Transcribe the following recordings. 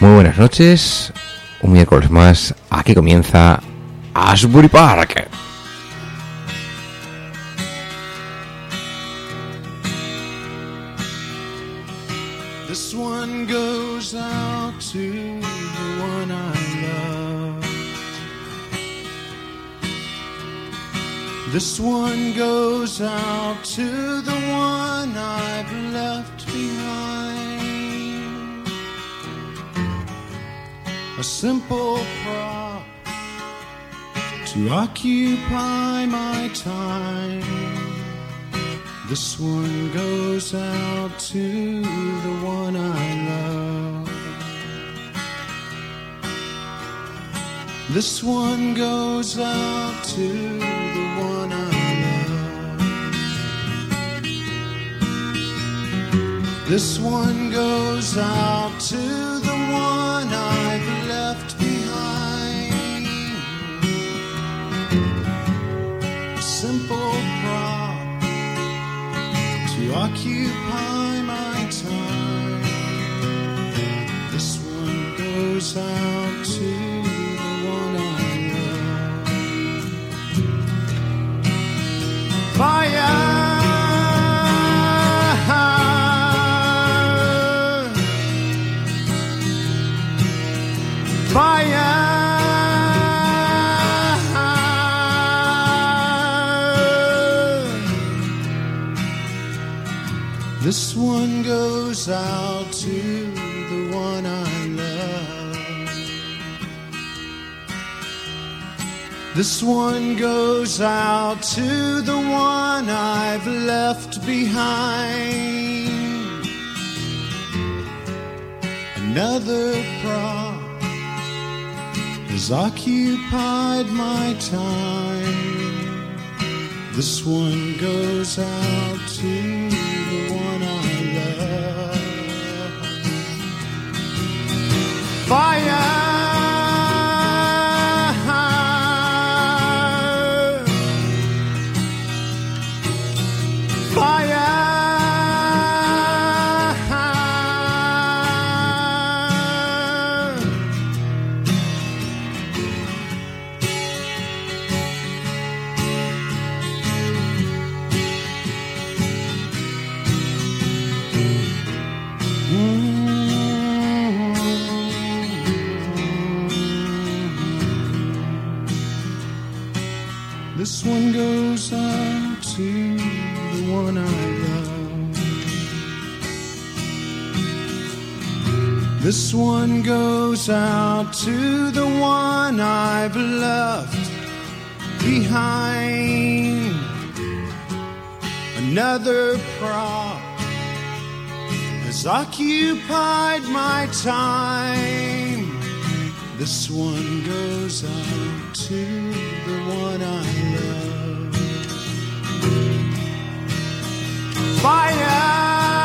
Muy buenas noches, un miércoles más, aquí comienza Asbury Park. This one goes out to the one I love. This one goes out to the one I've left behind. A simple prop to occupy my time. This one goes out to the one I love. This one goes out to the one I love. This one goes out to the one I've left behind. A simple prop to occupy my time. This one goes out to the one I love. Fire! Fire! This one goes out to the one I love. This one goes out to the one I've left behind. Another prop has occupied my time. This one goes out to the one I love. Fire! This one goes out to the one I love. This one goes out to the one I've left behind. Another prop has occupied my time. This one goes out to the one I love. Fire!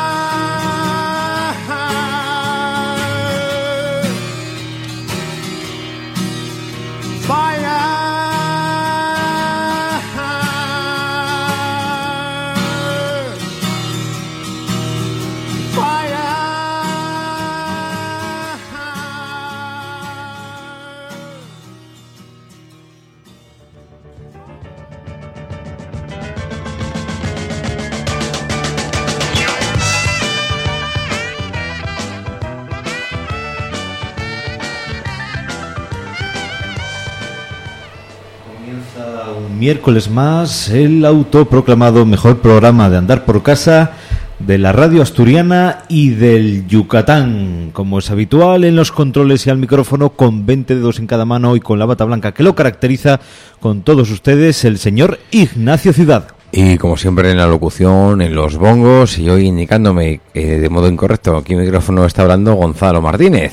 Miércoles más, el autoproclamado mejor programa de andar por casa de la radio asturiana y del Yucatán, como es habitual en los controles y al micrófono, con 20 dedos en cada mano y con la bata blanca que lo caracteriza, con todos ustedes, el señor Ignacio Ciudad. Y como siempre en la locución, en los bongos, y hoy indicándome de modo incorrecto aquí el micrófono está hablando Gonzalo Martínez.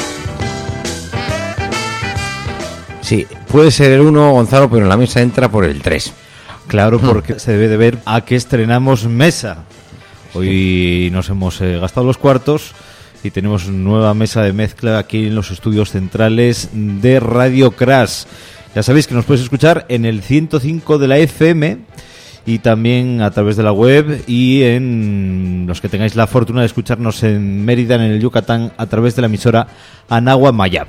Sí, puede ser el 1, Gonzalo, pero en la mesa entra por el 3. Claro, porque se debe de ver a que estrenamos mesa. Hoy nos hemos gastado los cuartos y tenemos nueva mesa de mezcla aquí en los estudios centrales de Radio Crash. Ya sabéis que nos podéis escuchar en el 105 de la FM y también a través de la web, y en los que tengáis la fortuna de escucharnos en Mérida, en el Yucatán, a través de la emisora Anagua Mayab.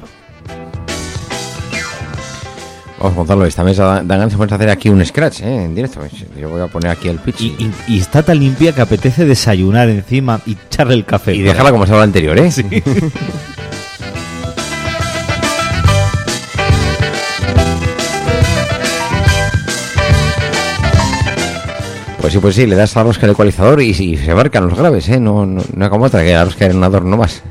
Vamos, Gonzalo, esta mesa dan ganas de hacer aquí un scratch, en directo. Yo voy a poner aquí el pitch. Y está tan limpia que apetece desayunar encima y echarle el café. Y dejarla como estaba la anterior, ¿eh? Sí. Pues sí, le das a la rosca el ecualizador y se abarcan los graves, ¿eh? No como otra, que la rosca era un adorno más.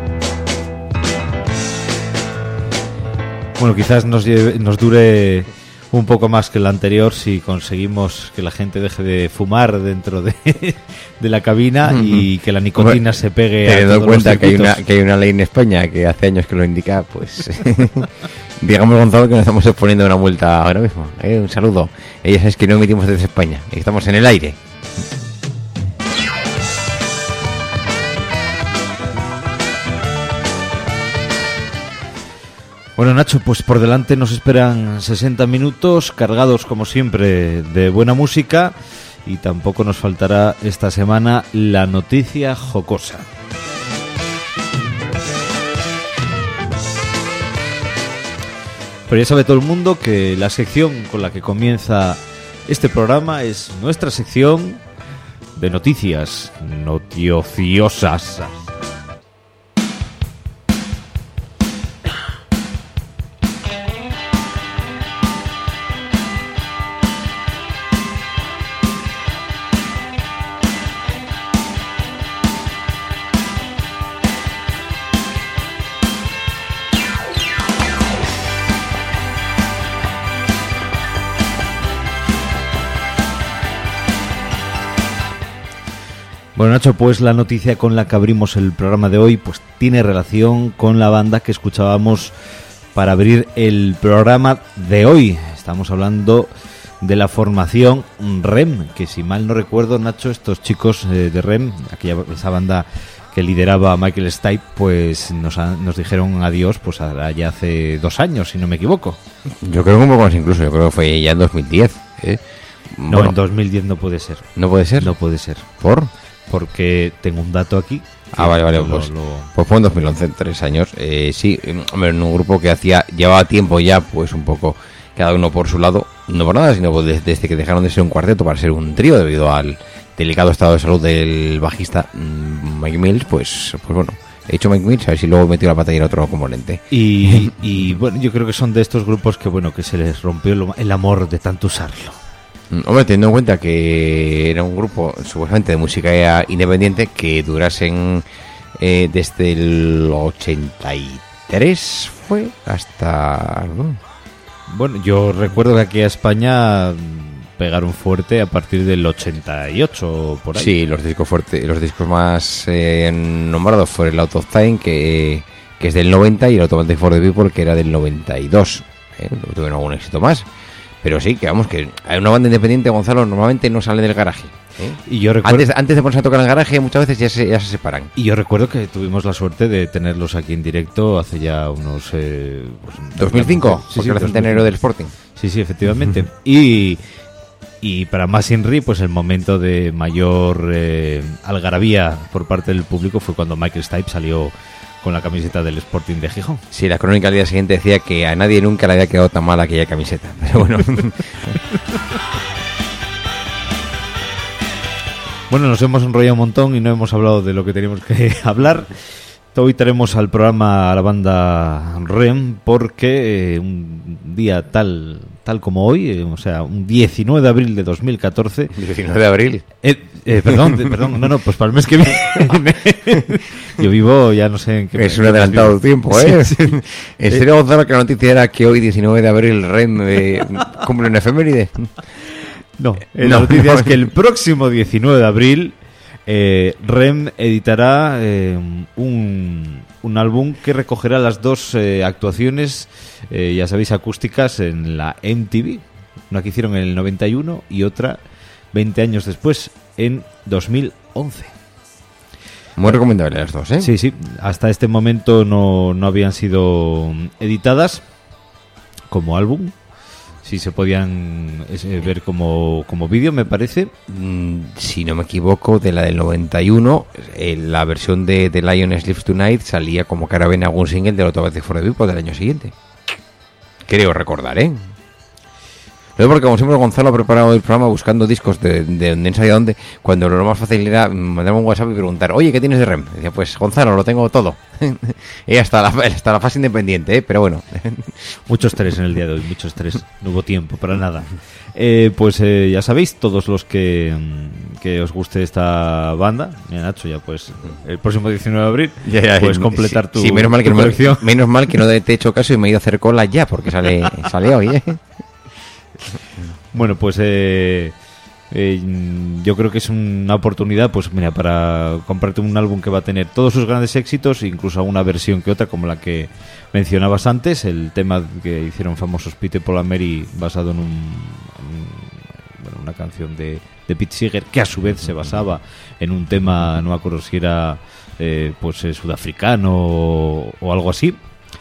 Bueno, quizás nos dure un poco más que el anterior si conseguimos que la gente deje de fumar dentro de la cabina y que la nicotina se pegue a teniendo todos en cuenta los circuitos. que hay una ley en España que hace años que lo indica, pues digamos, Gonzalo, que nos estamos exponiendo a una multa ahora mismo. Un saludo. Ella sabes que no emitimos desde España, estamos en el aire. Bueno, Nacho, pues por delante nos esperan 60 minutos cargados, como siempre, de buena música, y tampoco nos faltará esta semana la noticia jocosa. Pero ya sabe todo el mundo que la sección con la que comienza este programa es nuestra sección de noticias noticiosas. Bueno, Nacho, pues la noticia con la que abrimos el programa de hoy pues tiene relación con la banda que escuchábamos para abrir el programa de hoy. Estamos hablando de la formación REM, que si mal no recuerdo, Nacho, estos chicos de REM, esa banda que lideraba Michael Stipe, pues nos dijeron adiós pues ya hace 2 años, si no me equivoco. Yo creo que un poco más incluso, yo creo que fue ya en 2010. No, bueno, en 2010 no puede ser. ¿No puede ser? No puede ser. ¿Por? Porque tengo un dato aquí. Vale, pues fue en 2011, 3 años. Sí, hombre, en un grupo que llevaba tiempo ya, pues un poco cada uno por su lado, no por nada, sino desde que dejaron de ser un cuarteto para ser un trío debido al delicado estado de salud del bajista Mike Mills, pues bueno, he hecho Mike Mills, a ver si luego metió la pata y era otro componente. Y bueno, yo creo que son de estos grupos que se les rompió el amor de tanto usarlo. Hombre, teniendo en cuenta que era un grupo supuestamente de música independiente que durasen desde el 83 fue hasta... Bueno, yo recuerdo que aquí a España pegaron fuerte a partir del 88 por ahí. Sí, los discos más nombrados fueron el Out of Time, que es del 90, y el Automatic for the People, que era del 92. Tuvieron algún éxito más. Pero sí, que vamos, que hay una banda independiente, Gonzalo, normalmente no sale del garaje. Y yo recuerdo... Antes de ponerse a tocar en el garaje, muchas veces ya se separan. Y yo recuerdo que tuvimos la suerte de tenerlos aquí en directo hace ya unos... 2005, sí, porque el centenario del Sporting. Sí, efectivamente. Y para más Inri, pues el momento de mayor algarabía por parte del público fue cuando Michael Stipe salió con la camiseta del Sporting de Gijón. Sí, la crónica al día siguiente decía que a nadie nunca le había quedado tan mal aquella camiseta. Pero bueno. Bueno, nos hemos enrollado un montón y no hemos hablado de lo que teníamos que hablar. Hoy traemos al programa a la banda REM porque un día tal como hoy, o sea, un 19 de abril de 2014... 19 de abril. Perdón, no, pues para el mes que viene. Yo vivo, ya no sé en qué... Es un adelantado tiempo, ¿eh? Sí. ¿En serio, Gonzalo, que la noticia era que hoy, 19 de abril, REM cumple una efeméride? No, la noticia es que el próximo 19 de abril REM editará un álbum que recogerá las 2 actuaciones, ya sabéis, acústicas en la MTV. Una que hicieron en el 91 y otra 20 años después, en 2011. Muy recomendable las dos, ¿eh? Sí. Hasta este momento no habían sido editadas como álbum, si se podían ver como vídeo, me parece. Si no me equivoco, de la del 91, la versión de The Lion Sleeps Tonight salía como que ahora ven algún single del Automatic for the People del año siguiente. Creo recordar, ¿eh? No, porque como siempre Gonzalo ha preparado el programa buscando discos de donde ensayo dónde, cuando lo más fácil era mandarme un WhatsApp y preguntar, oye, ¿qué tienes de REM? Decía, pues Gonzalo, lo tengo todo. Y hasta la fase independiente, ¿eh? Pero bueno. Mucho estrés en el día de hoy, mucho estrés. No hubo tiempo para nada. Pues ya sabéis, todos los que os guste esta banda, mira, Nacho, ya pues el próximo 19 de abril puedes completar tu menos mal que colección. Menos mal que no te he hecho caso y me he ido a hacer cola ya, porque sale hoy, ¿eh? Bueno, pues yo creo que es una oportunidad, pues mira, para comprarte un álbum que va a tener todos sus grandes éxitos, incluso alguna versión que otra, como la que mencionabas antes, el tema que hicieron famosos Pete y Paul and Mary, basado en una canción de Pete Seeger, que a su vez se basaba en un tema, no me acuerdo si era sudafricano o algo así.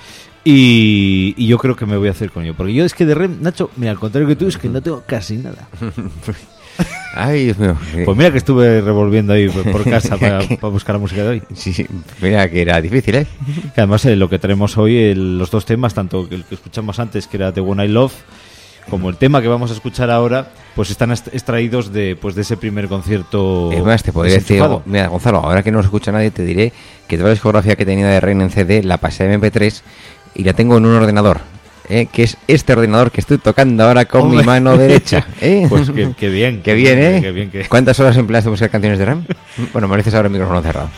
Y yo creo que me voy a hacer con ello. Porque yo es que de REM, Nacho, mira, al contrario que tú, es que no tengo casi nada. Ay, Dios mío. Pues mira que estuve revolviendo ahí por casa para buscar la música de hoy. Sí, mira que era difícil, ¿eh? Que además lo que tenemos hoy, los dos temas, tanto el que escuchamos antes, que era The One I Love, como el tema que vamos a escuchar ahora, pues están extraídos de ese primer concierto. Es más, te podría decir, mira, Gonzalo, ahora que no nos escucha nadie, te diré que toda la discografía que tenía de REM en CD la pasé a MP3 y la tengo en un ordenador, que es este ordenador que estoy tocando ahora con mi mano derecha. Pues qué bien. Qué bien, ¿eh? Qué bien, ¿Cuántas horas empleaste en buscar canciones de REM? Bueno, mereces ahora el micrófono cerrado.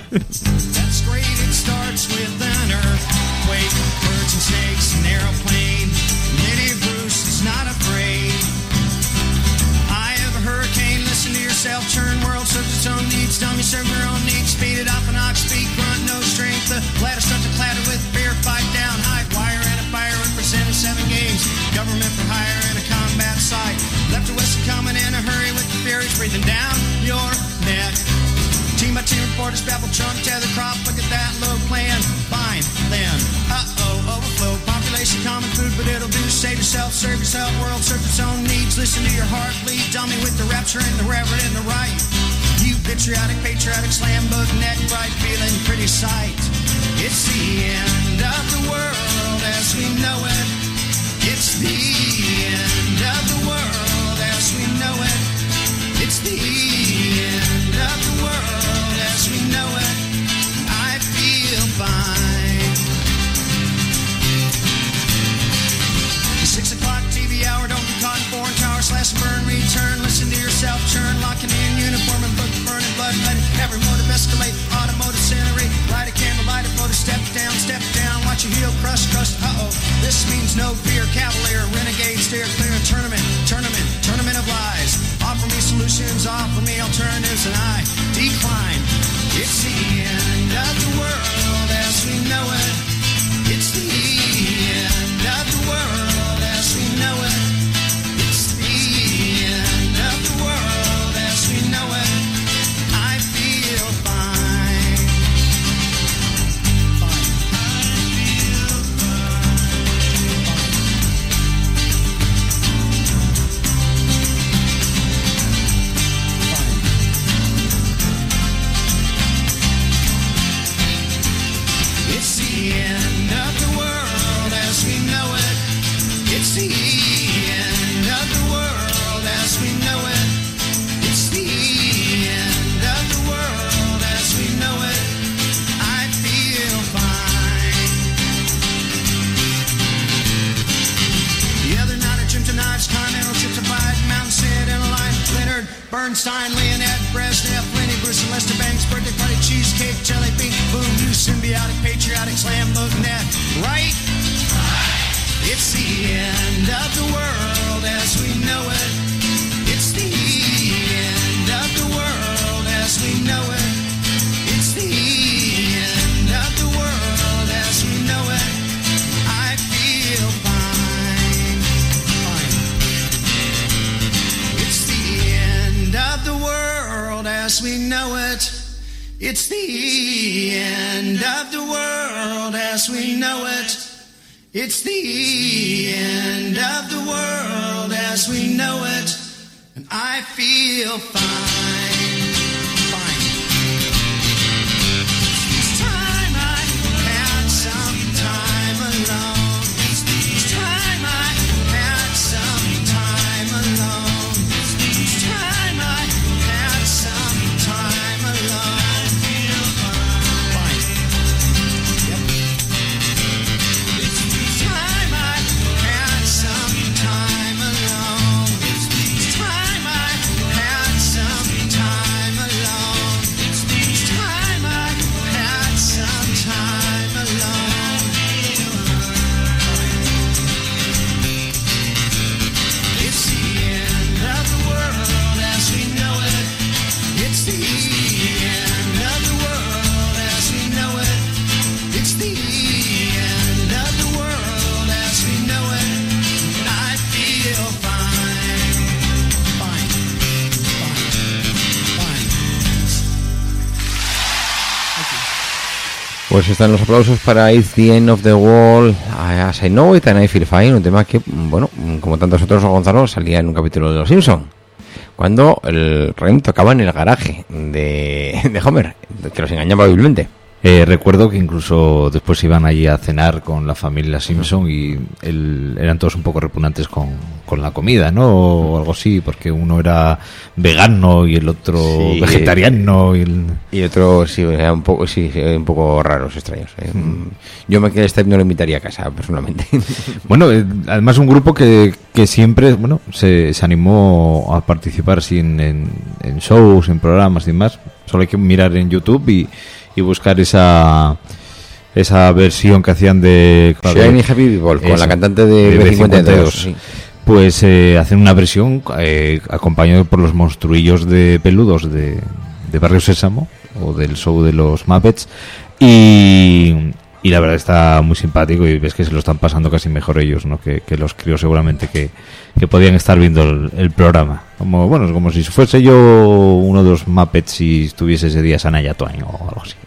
Breathing down your neck. Team by team reporters babble, trunk, tether, crop. Look at that low plan. Fine, then. Overflow. Population, common food, but it'll do. Save yourself, serve yourself. World serves its own needs. Listen to your heart bleed. Dummy with the rapture and the reverend and the right. You patriotic, slam book, neck bright, feeling pretty sight. It's the end of the world as we know it. It's the end of the world as we know it. It's the end of the world as we know it. I feel fine. The 6 o'clock TV hour, don't be caught in foreign tower, slash and burn, return, listen to yourself, churn, locking in uniform and book, burning blood, letting every motive escalate, automotive incinerate, light a candle, light a photo, step down, watch your heel crush, this means no fear, cavalier, renegade, steer clear, tournament of lies. Offer me solutions, offer me alternatives, and I decline. It's the end of the world as we know it. It's the end of the world as we know it. It's the end of the world as we know it. I feel fine. I feel It's the end of the world as we know it. It's the end of the world as we know it. It's the end of the world as we know it. I feel fine. The other night I dreamt of knives, continental trips to Bide, Mountain Sid and a line. Leonard Bernstein, Leonette Brezhnev, Lenny Bruce and Lester Banks, birthday party, cheesecake, jelly bean, boom, you symbiotic, patriotic, slam, look, net, right? It's the end of the world as we know it. It's the end of the world as we know it. It's the end of the world as we know it. I feel fine. It's the end of the world as we know it. It's the end of the world as we know it. It's the end of the world as we know it, and I feel fine, fine. It's time I had some time alone. It's time I had some time alone. It's time I had some time alone. I feel fine. Yep. It's time I had some time alone. It's time I had some time alone. It's time I had some time alone. It's the end of the world as we know it. It's the end of the world as we know it. It's the end of the world as we know it. And I feel fine, fine, fine, fine. Pues están los aplausos para It's the End of the World, As I Know It and I Feel Fine, un tema que, bueno, como tantos otros, Gonzalo, salía en un capítulo de Los Simpson, cuando el Rem tocaba en el garaje de Homer, que los engañaba vilmente. Recuerdo que incluso después iban allí a cenar con la familia Simpson y eran todos un poco repugnantes con la comida, ¿no? O algo así, porque uno era vegano y el otro Sí, vegetariano. Y otro, sí, era un poco raros, extraños. Yo me quedé no lo invitaría a casa, personalmente. Bueno, además un grupo que siempre, bueno, se animó a participar en shows, en programas y demás. Solo hay que mirar en YouTube y buscar esa versión que hacían de Shiny Happy People, con la cantante de B52. Sí. Pues hacen una versión acompañado por los monstruillos de peludos de Barrio Sésamo o del show de los Muppets y la verdad está muy simpático y ves que se lo están pasando casi mejor ellos, ¿no? que los críos seguramente que podían estar viendo el programa. Como si fuese yo uno de los Muppets y estuviese ese día Shania Twain o algo así.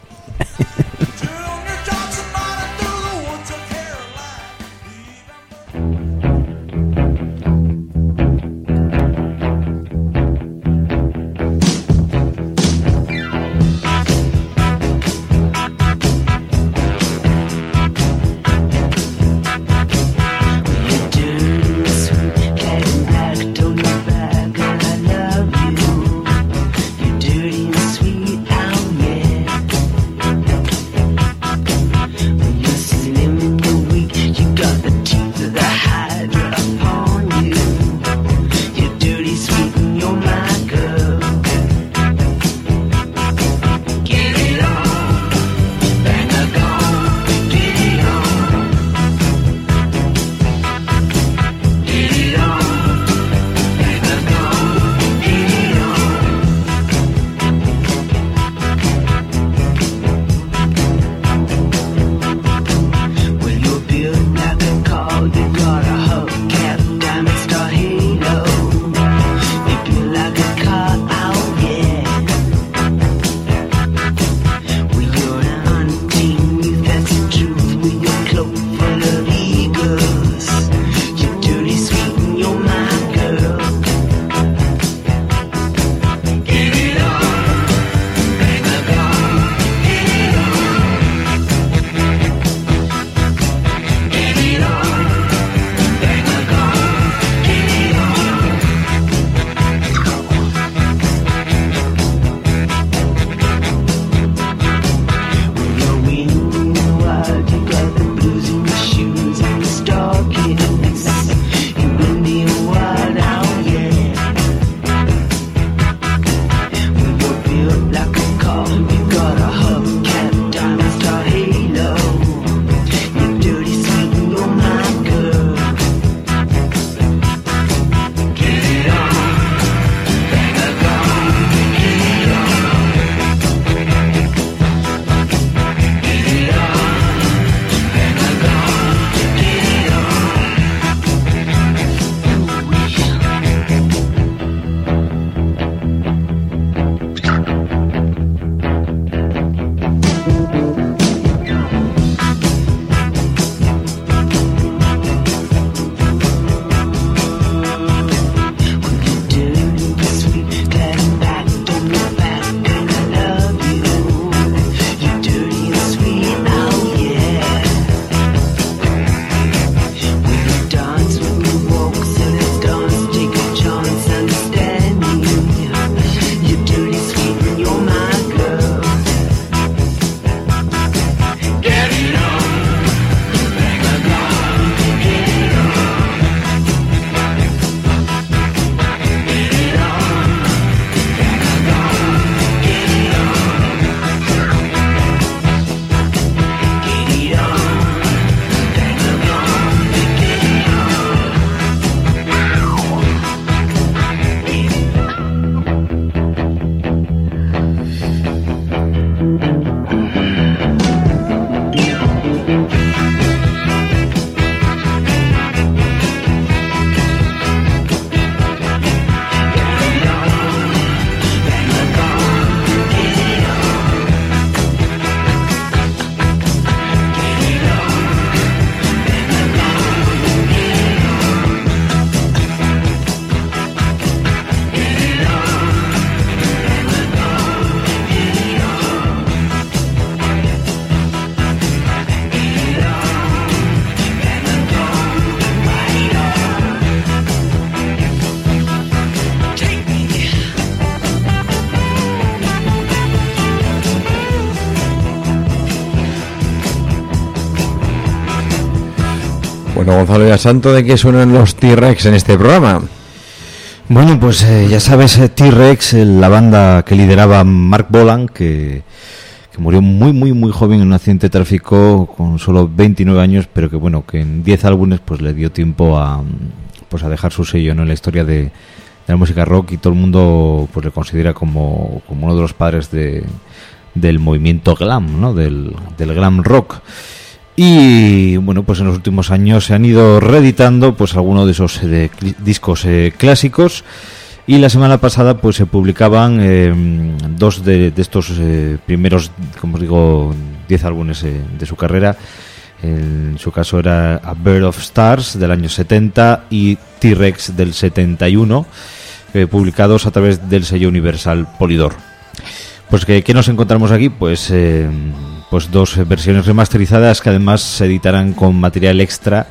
Bueno, Gonzalo, ¿ya santo de qué suenan los T-Rex en este programa? Bueno, pues ya sabes, T-Rex, la banda que lideraba Mark Bolan, que murió muy joven en un accidente de tráfico con solo 29 años, pero que bueno, que en 10 álbumes pues le dio tiempo a dejar su sello, ¿no?, en la historia de la música rock, y todo el mundo pues le considera como uno de los padres del movimiento glam, ¿no?, del glam rock. Y bueno, pues en los últimos años se han ido reeditando pues algunos de esos discos clásicos, y la semana pasada pues se publicaban dos de estos primeros, como os digo, 10 álbumes de su carrera. En su caso era A Bird of Stars del año 70 y T-Rex del 71, publicados a través del sello Universal Polydor. Pues ¿qué nos encontramos aquí? Pues dos versiones remasterizadas que además se editarán con material extra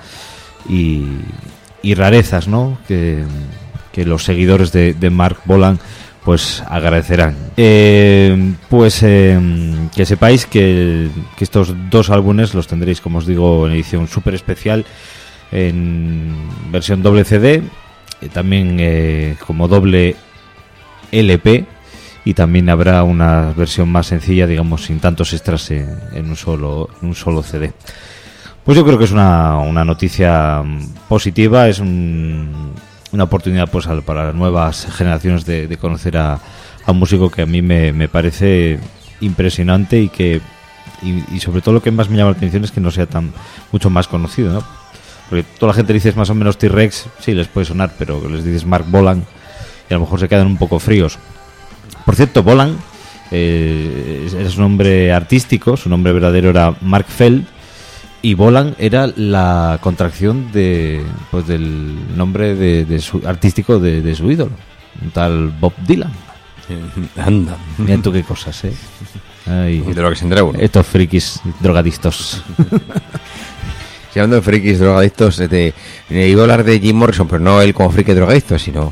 y rarezas, ¿no?, que los seguidores de Mark Bolan pues agradecerán. Que sepáis que estos dos álbumes los tendréis, como os digo, en edición súper especial, en versión doble CD, también como doble LP, y también habrá una versión más sencilla, digamos, sin tantos extras en un solo CD. Pues yo creo que es una noticia positiva, es una oportunidad pues para las nuevas generaciones de conocer a un músico que a mí me parece impresionante, y sobre todo lo que más me llama la atención es que no sea mucho más conocido, ¿no? Porque toda la gente dice más o menos T-Rex, sí, les puede sonar, pero les dices Mark Bolan y a lo mejor se quedan un poco fríos. Por cierto, Bolan es su nombre artístico, su nombre verdadero era Mark Feld, y Bolan era la contracción del nombre de su artístico de su ídolo, un tal Bob Dylan. Anda. Mira tú qué cosas, ¿eh? Ay, de lo que se entera uno. Estos frikis drogadictos. Si hablando de frikis drogadictos, iba a hablar de Jim Morrison, pero no él como friki drogadicto, sino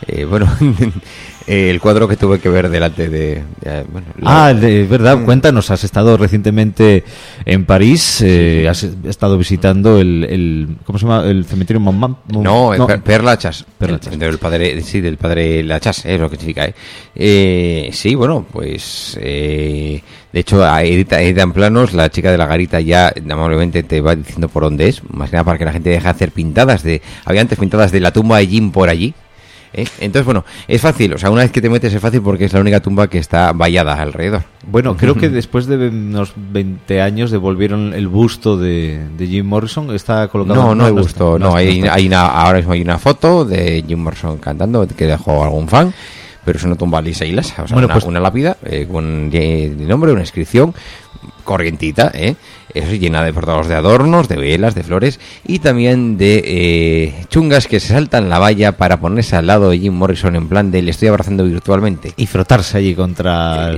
el cuadro que tuve que ver delante de verdad, cuéntanos, has estado recientemente en París, has estado visitando el ¿cómo se llama? El cementerio Montmartre. No, Père Lachaise, del padre Lachaise, es lo que significa, sí, bueno, pues de hecho edita en planos, la chica de la garita ya amablemente te va diciendo por dónde es, más que nada para que la gente deje de hacer pintadas había antes pintadas de la tumba de Jim por allí. Entonces, bueno, es fácil, o sea, una vez que te metes es fácil porque es la única tumba que está vallada alrededor. Bueno, creo que después de unos 20 años devolvieron el busto de Jim Morrison, está colocado. No hay busto, ahora mismo hay una foto de Jim Morrison cantando que dejó algún fan, pero es una tumba lisa y lasa, o sea, una lápida con el nombre, una inscripción corrientita, eso llena de portados de adornos, de velas, de flores y también de chungas que se saltan la valla para ponerse al lado de Jim Morrison en plan de le estoy abrazando virtualmente y frotarse allí contra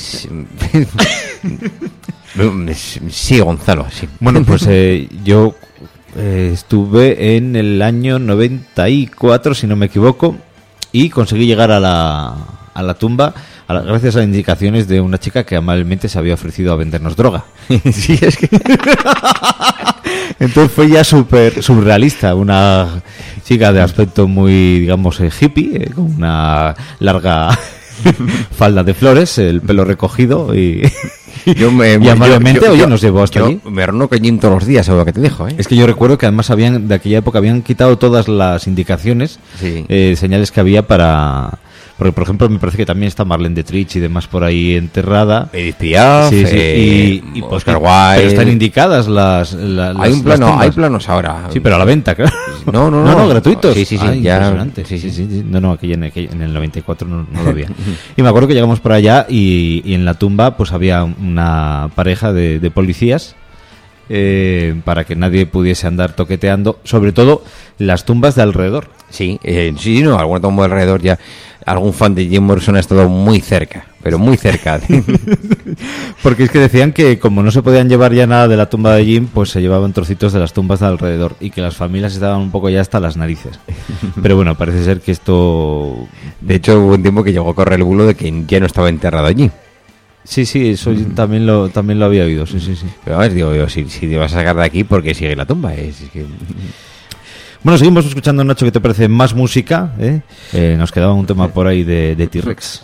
sí, Gonzalo, sí. Bueno, pues yo estuve en el año 94, si no me equivoco, y conseguí llegar a la tumba gracias a indicaciones de una chica que amablemente se había ofrecido a vendernos droga. Sí, es que entonces fue ya súper surrealista, una chica de aspecto muy, digamos, hippie, con una larga falda de flores, el pelo recogido y amablemente nos llevó hasta allí. Me ronco Jim todos los días, ¿sabes lo que te dijo? Es que yo recuerdo que además de aquella época habían quitado todas las indicaciones, sí, señales que había para... Porque, por ejemplo, me parece que también está Marlene Dietrich y demás por ahí enterrada. Edith Piaf, y Oscar Wilde. Pero están indicadas las hay un plano, hay planos ahora. Sí, pero a la venta, claro. No, gratuitos. Sí, ya. Impresionante. Sí. No, aquí en el 94 no lo había. Y me acuerdo que llegamos por allá y en la tumba pues había una pareja de policías para que nadie pudiese andar toqueteando, sobre todo las tumbas de alrededor. Sí, alguna tumba de alrededor ya. Algún fan de Jim Morrison ha estado muy cerca, pero muy cerca. Porque es que decían que como no se podían llevar ya nada de la tumba de Jim, pues se llevaban trocitos de las tumbas de alrededor y que las familias estaban un poco ya hasta las narices. Pero bueno, parece ser que esto... De hecho, hubo un tiempo que llegó a correr el bulo de que ya no estaba enterrado allí. Sí, eso también lo había oído, sí. Pero a ver, digo yo, si te vas a sacar de aquí, ¿por qué sigue la tumba? Es que... Bueno, seguimos escuchando, Nacho, ¿qué te parece? Más música, nos quedaba un tema por ahí de T-Rex.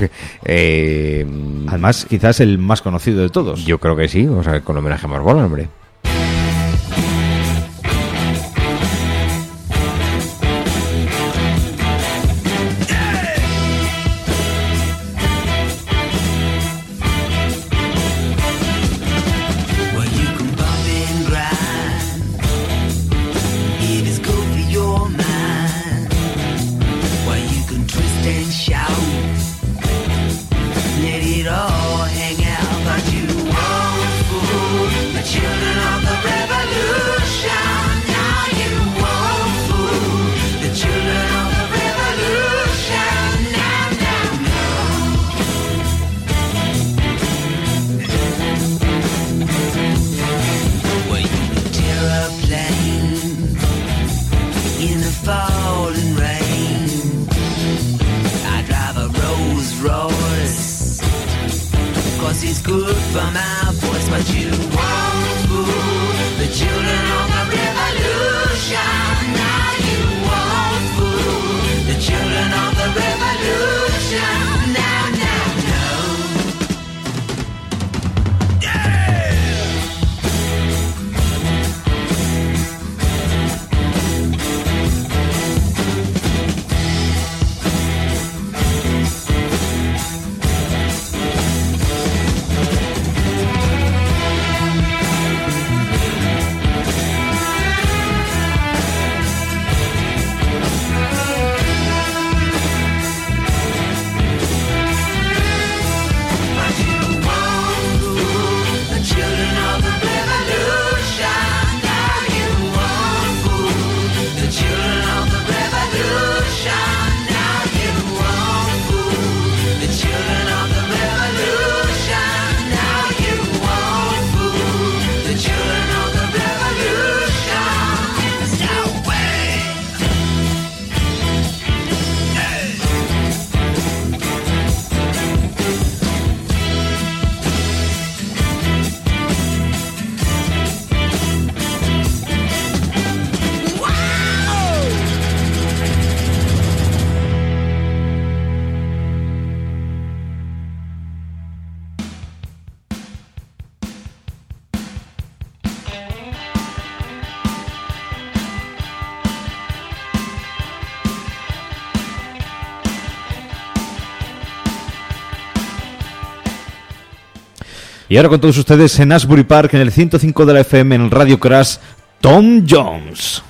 Además, quizás el más conocido de todos. Yo creo que sí, o sea, con homenaje a Mark Bolan, hombre. Y ahora con todos ustedes en Asbury Park, en el 105 de la FM, en Radio Crash, Tom Jones.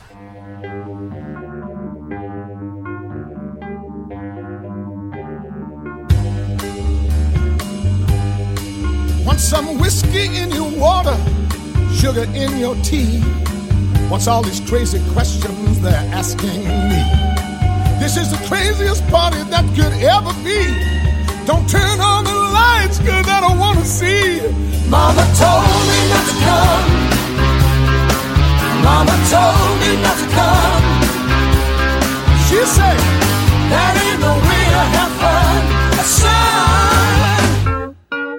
Want some whiskey in your water, sugar in your tea? What's all these crazy questions they're asking me? This is the craziest party that could ever be. Don't turn on the lights, cause I don't wanna see. Mama told me not to come. Mama told me not to come. She said, that ain't no way to have fun, son.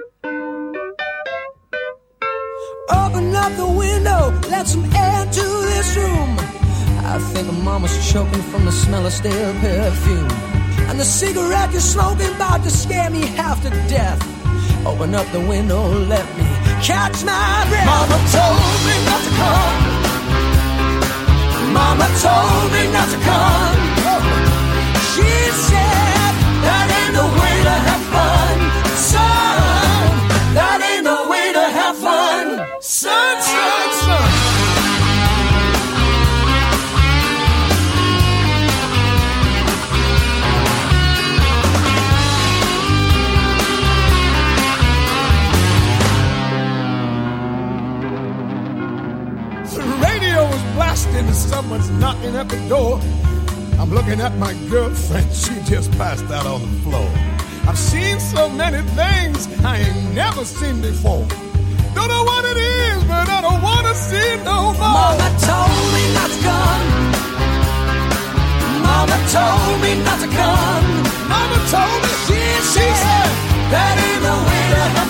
Open up the window, let some air to this room. I think Mama's choking from the smell of stale perfume. And the cigarette you're smoking about to scare me half to death. Open up the window, let me catch my breath. Mama told me not to come. Mama told me not to come. She said, that ain't the way to have fun, son. That ain't the way to have fun, son, son, son. And someone's knocking at the door. I'm looking at my girlfriend, she just passed out on the floor. I've seen so many things I ain't never seen before. Don't know what it is, but I don't want to see no more. Mama told me not to come. Mama told me not to come. Mama told me, she said, that ain't the way to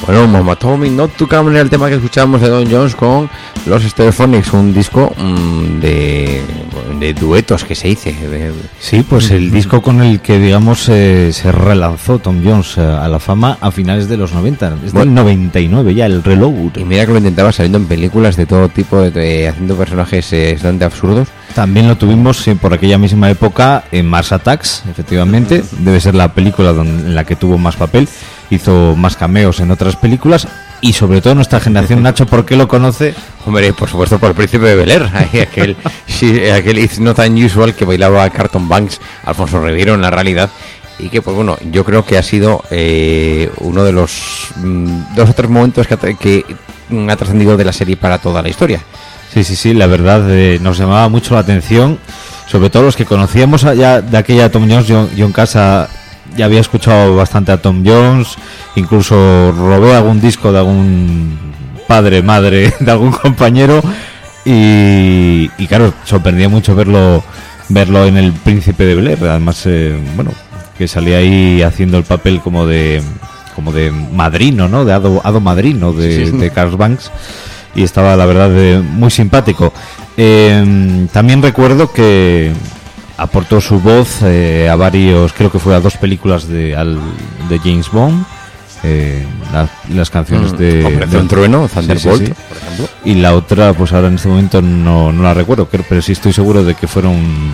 Bueno, Mama Told Me Not to Come era el tema que escuchábamos de Don Jones con los Stereophonics, un disco de duetos que se dice. Sí, pues el disco con el que, digamos, se relanzó Tom Jones a la fama a finales de los 90, es del 99 ya, el Reload. Y mira que lo intentaba saliendo en películas de todo tipo, haciendo personajes bastante absurdos. También lo tuvimos por aquella misma época en Mars Attacks, efectivamente, debe ser la película en la que tuvo más papel. Hizo más cameos en otras películas y sobre todo nuestra generación, Nacho, ¿por qué lo conoce? Hombre, por supuesto por el Príncipe de Bel-Air, aquel It's Not Unusual que bailaba Carlton Banks, Alfonso Ribeiro en la realidad, y que pues bueno, yo creo que ha sido uno de los 2 o 3 momentos que ha trascendido de la serie para toda la historia. Sí, la verdad nos llamaba mucho la atención, sobre todo los que conocíamos ya de aquella Tom Jones. Yo en casa ya había escuchado bastante a Tom Jones, incluso robé algún disco de algún padre, madre, de algún compañero y claro, sorprendía mucho verlo en el Príncipe de Bel-Air, además bueno, que salía ahí haciendo el papel como de madrino, ¿no? De hado madrino de Carl Banks, y estaba la verdad muy simpático. También recuerdo que aportó su voz a varios, creo que fue a 2 películas de James Bond, las canciones de Operación Trueno, Thunderbolt, sí. por ejemplo. Y la otra, pues ahora en este momento no la recuerdo, pero sí estoy seguro de que fueron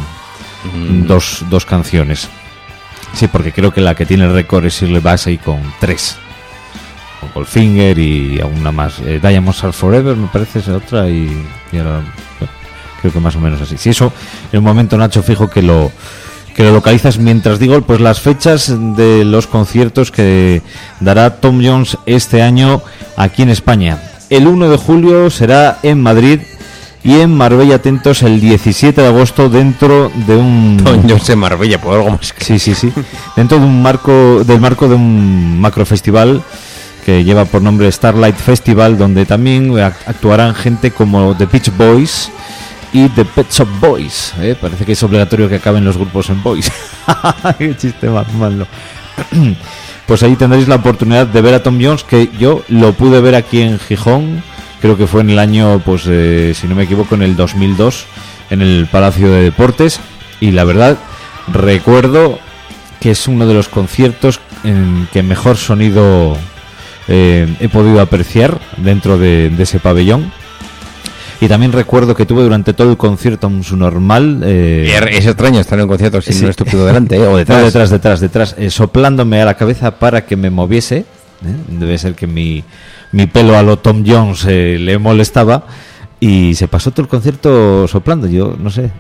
dos canciones. Sí, porque creo que la que tiene el récord es Shirley Bassey con 3. Con Goldfinger y alguna más. Diamonds Are Forever, me parece, es otra, y ahora... Creo que más o menos así. Si eso, en un momento, Nacho, fijo que lo localizas mientras digo pues las fechas de los conciertos que dará Tom Jones este año aquí en España. El 1 de julio será en Madrid y en Marbella, atentos, el 17 de agosto dentro de un... Tom Jones en Marbella, por algo más que... Sí. Dentro de un marco de un macrofestival que lleva por nombre Starlight Festival, donde también actuarán gente como The Beach Boys y The Pet Shop Boys. Parece que es obligatorio que acaben los grupos en Boys. Qué chiste más malo. Pues ahí tendréis la oportunidad de ver a Tom Jones, que yo lo pude ver aquí en Gijón, creo que fue en el año, pues si no me equivoco, en el 2002, en el Palacio de Deportes, y la verdad recuerdo que es uno de los conciertos en que mejor sonido he podido apreciar dentro de ese pabellón. Y también recuerdo que tuve durante todo el concierto un su normal... Es extraño estar en un concierto sin un estúpido delante, o detrás. No, detrás, soplándome a la cabeza para que me moviese. Debe ser que mi pelo a lo Tom Jones le molestaba, y se pasó todo el concierto soplando. Yo no sé...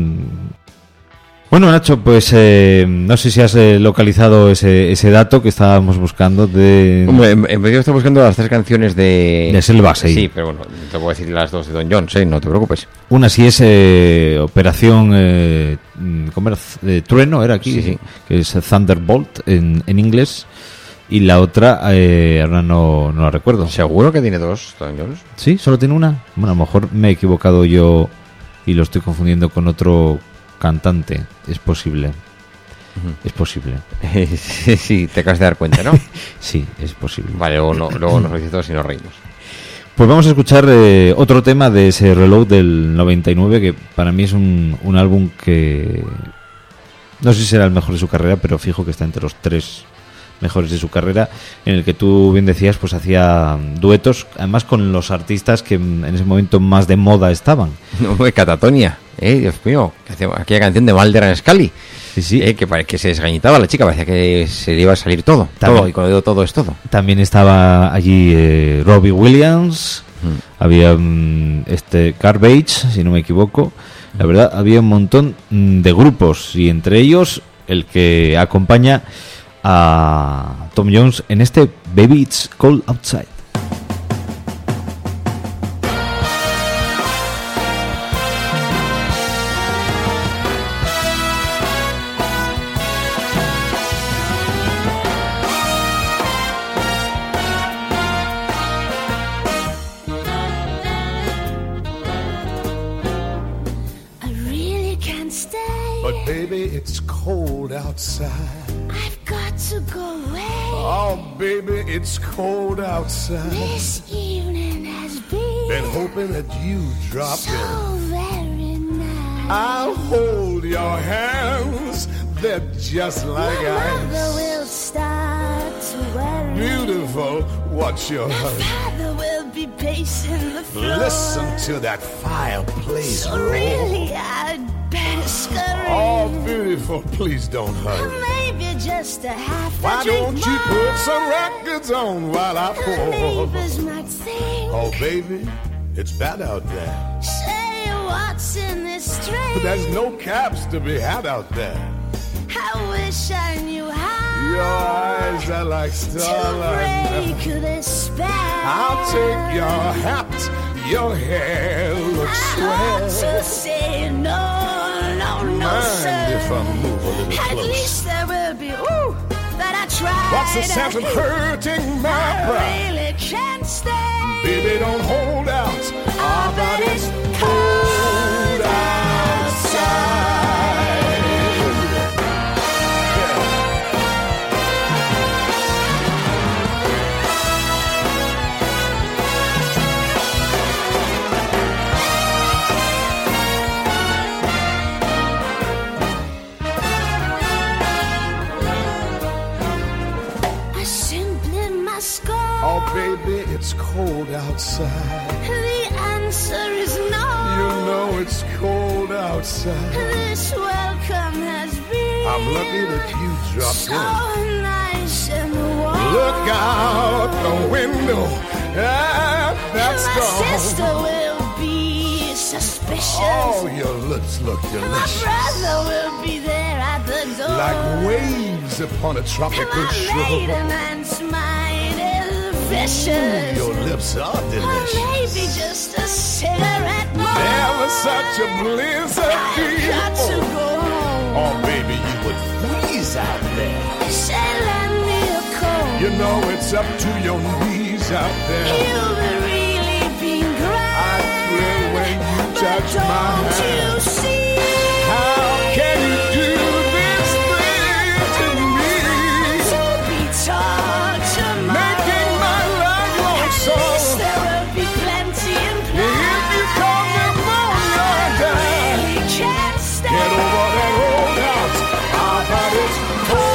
Bueno, Nacho, pues no sé si has localizado ese dato que estábamos buscando de... Hombre, en vez de estar buscando las 3 canciones de Selva, sí. Sí, pero bueno, te puedo decir las 2 de Don Jones, no te preocupes. Una sí es Operación ¿cómo era? Trueno, era aquí, Sí. Que es Thunderbolt en inglés, y la otra ahora no la recuerdo. ¿Seguro que tiene 2, Don Jones? ¿Sí? ¿Solo tiene una? Bueno, a lo mejor me he equivocado yo y lo estoy confundiendo con otro cantante. Es posible. Es posible. Sí, te acabas de dar cuenta, ¿no? Sí, es posible. Vale, luego nos lo dices todos y nos reímos. Pues vamos a escuchar otro tema de ese Reload del 99, que para mí es un álbum que no sé si será el mejor de su carrera, pero fijo que está entre los 3 mejores de su carrera, en el que tú bien decías, pues hacía duetos, además con los artistas que en ese momento más de moda estaban. No, Catatonia, Dios mío, aquella canción de Mulder and Scully. Sí. Que se desgañitaba la chica, parecía que se le iba a salir todo, y cuando digo todo es todo. También estaba allí Robbie Williams, había Garbage, si no me equivoco. La verdad, había un montón de grupos, y entre ellos el que acompaña a Tom Jones en este Baby It's Cold Outside. But baby, it's cold outside. I've got to go away. Oh, baby, it's cold outside. This evening has been hoping that you drop so in. very nice. I'll hold your hands. They're just like My mother ice. will start to worry. Beautiful, what's your My hurry? father will be pacing the floor. Listen to that fireplace So roar. really, I'd better scurry. Oh, beautiful, please don't hurry. Maybe just a half a Why drink don't you more. put some records on while I The pour? neighbors might think. Oh, baby, it's bad out there. Say what's in this drink. There's no caps to be had out there. I wish I knew how Your eyes are like to starlight. break this spell. I'll take your hat. Your hair looks I ought to swell. say no, no, no, Mind sir. if I move a little At close? least there will be, ooh, that I tried. What's the sense of hurting my I pride? really can't stay. Baby, don't hold out. Ah, but it's cold outside. I simply must go. Oh, baby, it's cold outside. The answer is no. You know it's cold outside. This welcome has been I'm lucky that you dropped so in. nice and warm. Look out the window. Ah, that's My gone. sister will be suspicious. Oh, your lips look My delicious. brother will be there at the door. Like waves upon a tropical My shore. maiden aunt's mind is vicious. Your lips are Or delicious. maybe just a cigarette more. There was such a blizzard. I've got to go home. Oh, baby, you would freeze out there. Say, lend me a coat. You know it's up to your knees out there. You've really been grand. I thrill when you But touch my don't you hand. see? How can you do this thing to me? To be taught tomorrow. Making my life long At so. least there will be plenty in play. If you call pneumonia down, Really can't stay. get over that old house. Ah, but it's cold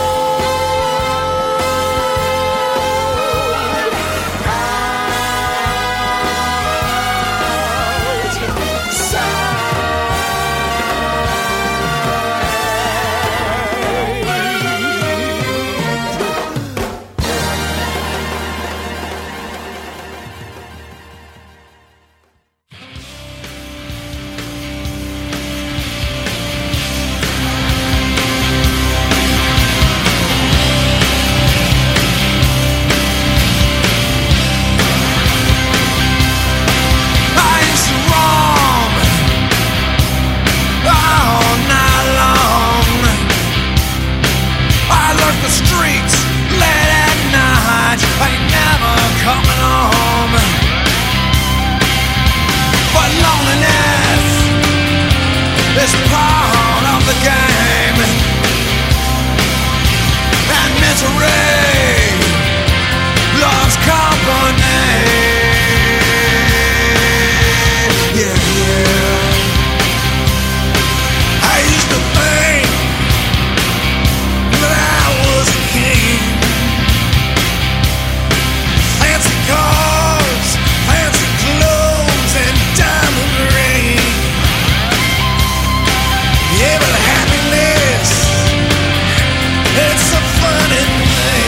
I used to roam all night long. I lurked the streets late at night. I ain't never coming home. But loneliness is part of the game, and misery loves company. Yeah, yeah. I used to think that I was a king. Fancy cars, fancy clothes, and diamond ring. Yeah, but happiness, it's a funny thing.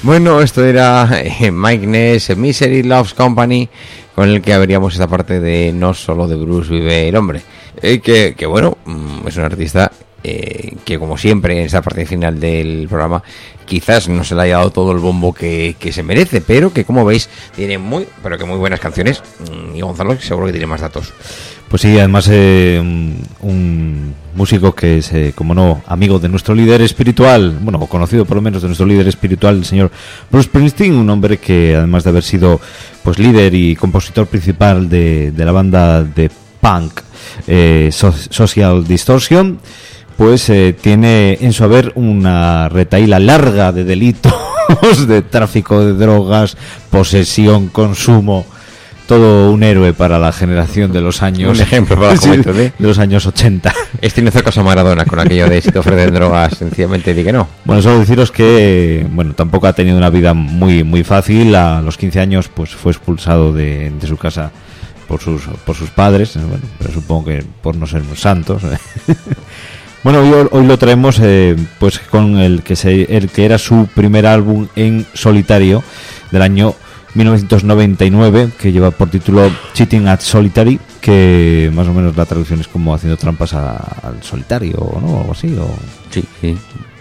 Bueno, esto era Mike Ness, Misery Loves Company, con el que abríamos esta parte de No solo de Bruce vive el hombre. Que bueno, es un artista que, como siempre en esta parte final del programa, quizás no se le haya dado todo el bombo que se merece, pero que, como veis, tiene muy buenas canciones. Y Gonzalo seguro que tiene más datos. Pues sí, además un músico que es, como no, amigo de nuestro líder espiritual, bueno, conocido por lo menos de nuestro líder espiritual, el señor Bruce Springsteen, un hombre que, además de haber sido pues líder y compositor principal de la banda de punk Social Distortion, pues tiene en su haber una retahíla larga de delitos, de tráfico de drogas, posesión, consumo. Todo un héroe para la generación de los años... Un ejemplo para la juventud, de los años 80. No hizo caso a Maradona con aquello de si te ofrecen drogas, sencillamente di que no. Bueno, solo deciros que, bueno, tampoco ha tenido una vida muy fácil. A los 15 años pues fue expulsado de su casa por sus padres. Bueno, pero supongo que por no ser santos. Bueno, hoy lo traemos pues con el que era su primer álbum en solitario del año 1999, que lleva por título Cheating at Solitary, que más o menos la traducción es como haciendo trampas al solitario, ¿no? O algo así. Sí, sí.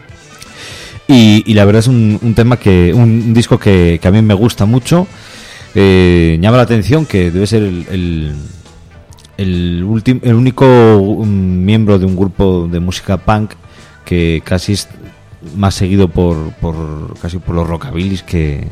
Y la verdad es un tema un disco que a mí me gusta mucho. Llama la atención que debe ser el único miembro de un grupo de música punk que casi es más seguido por los rockabilis que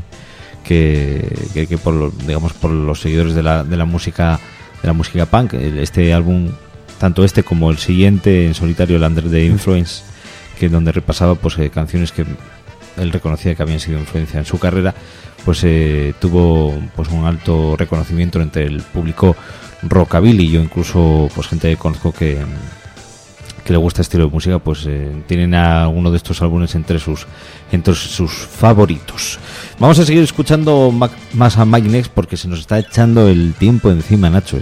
por los seguidores de la música punk. Este álbum, tanto este como el siguiente en solitario, el Under the Influence, que donde repasaba pues canciones que él reconocía que habían sido influencia en su carrera, pues tuvo pues un alto reconocimiento entre el público rockabilly. Yo incluso pues gente que conozco que le gusta este estilo de música, pues tienen a uno de estos álbumes entre sus favoritos. Vamos a seguir escuchando más a Mike Ness porque se nos está echando el tiempo encima, Nacho.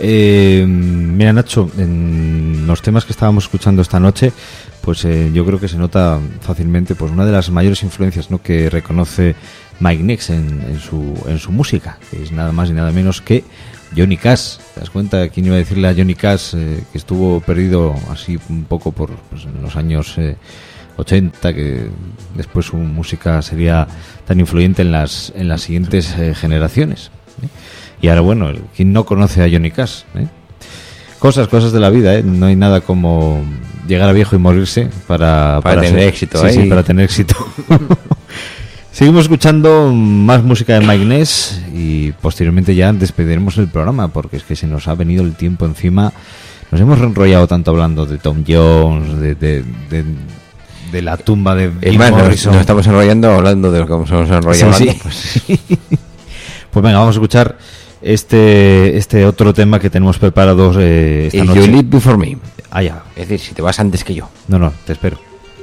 Mira, Nacho, en los temas que estábamos escuchando esta noche, pues yo creo que se nota fácilmente pues una de las mayores influencias, ¿no?, que reconoce Mike Ness en su música, que es nada más y nada menos que Johnny Cash. ¿Te das cuenta? ¿Quién iba a decirle a Johnny Cash que estuvo perdido así un poco por en los años 80, que después su música sería tan influyente en las siguientes generaciones? Y ahora, bueno, ¿quién no conoce a Johnny Cash? Cosas de la vida, No hay nada como llegar a viejo y morirse para tener éxito. Sí, para tener éxito. Seguimos escuchando más música de Mike Ness y posteriormente ya despediremos el programa, porque es que se nos ha venido el tiempo encima. Nos hemos enrollado tanto hablando de Tom Jones, de la tumba de Jim Morrison. Nos estamos enrollando hablando de lo que nos hemos enrollado. Sí. Pues venga, vamos a escuchar este otro tema que tenemos preparado esta noche. You Live Before Me. Ah, ya. Es decir, si te vas antes que yo. No, te espero.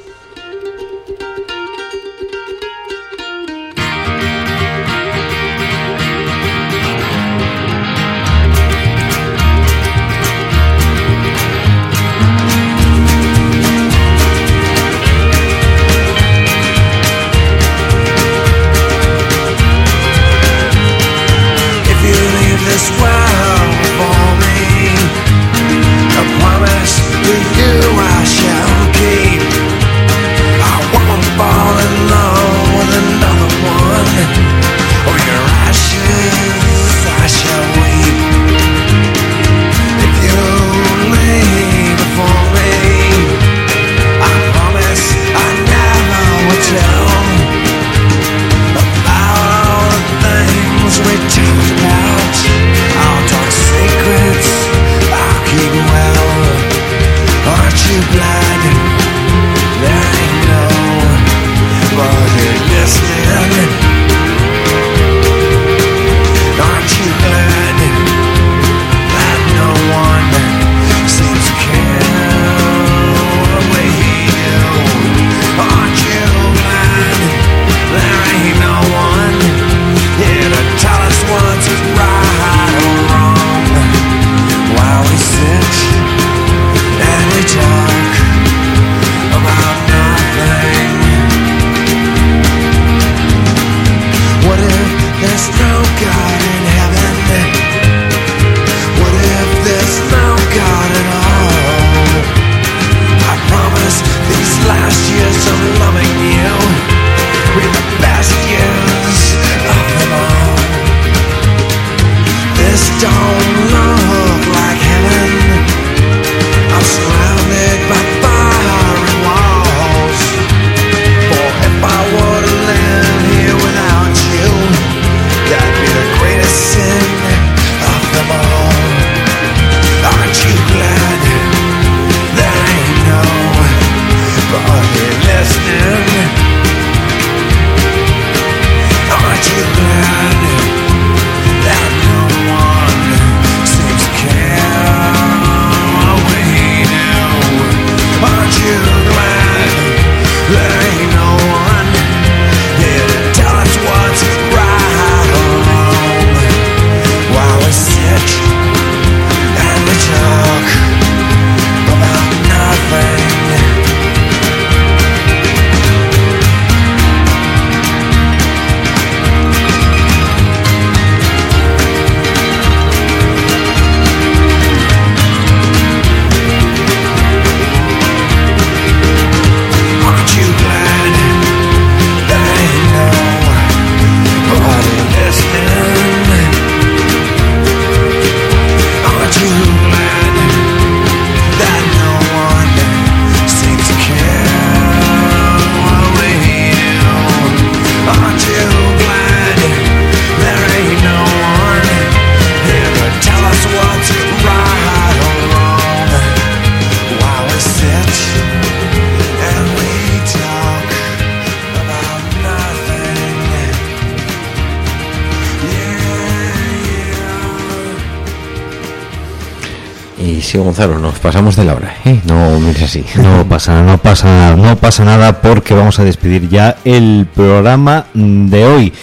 Sí, Gonzalo, nos pasamos de la hora, ¿eh? No mires así. No pasa nada porque vamos a despedir ya el programa de hoy.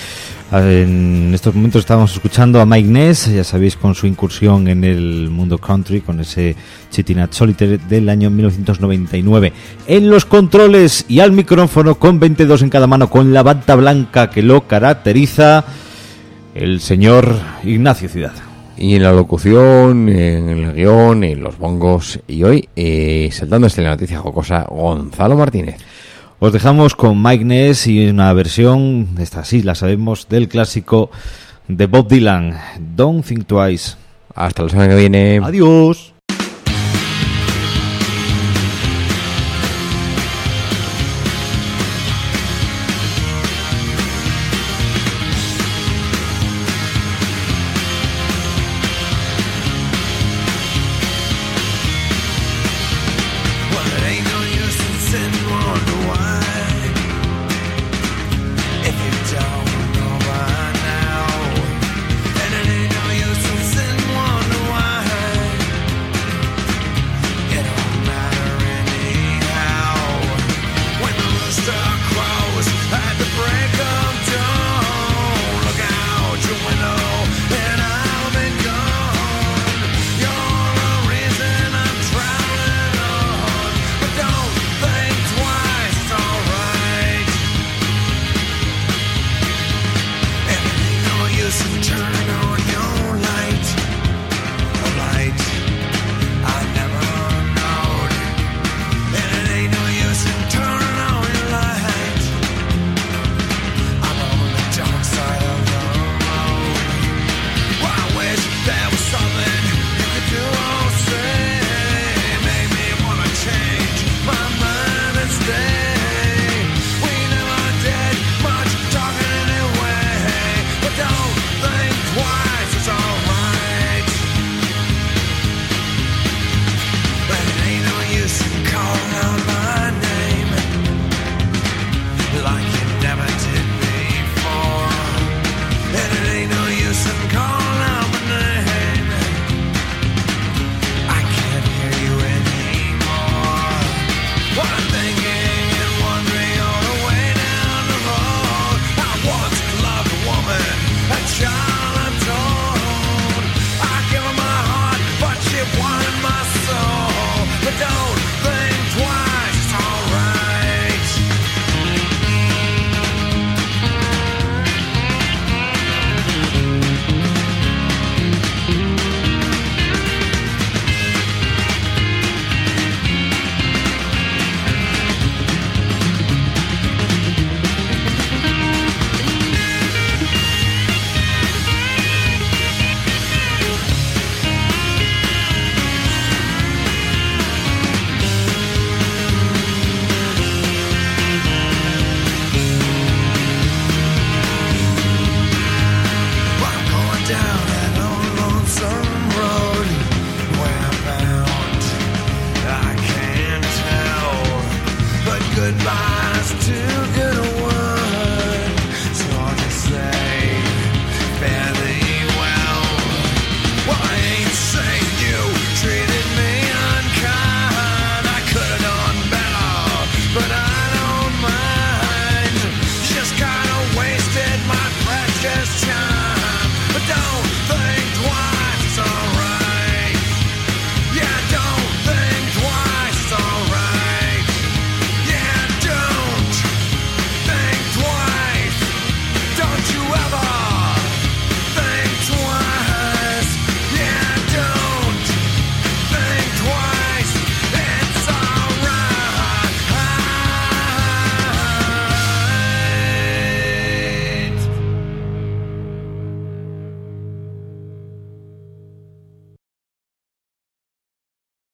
En estos momentos estamos escuchando a Mike Ness, ya sabéis, con su incursión en el mundo country, con ese Chitinat Solitaire del año 1999. En los controles y al micrófono, con 22 en cada mano, con la bata blanca que lo caracteriza, el señor Ignacio Ciudad. Y en la locución, en el guión, en los bongos, y hoy, saltándose la noticia jocosa, Gonzalo Martínez. Os dejamos con Mike Ness y una versión, esta sí la sabemos, del clásico de Bob Dylan, Don't Think Twice. Hasta la semana que viene. Adiós.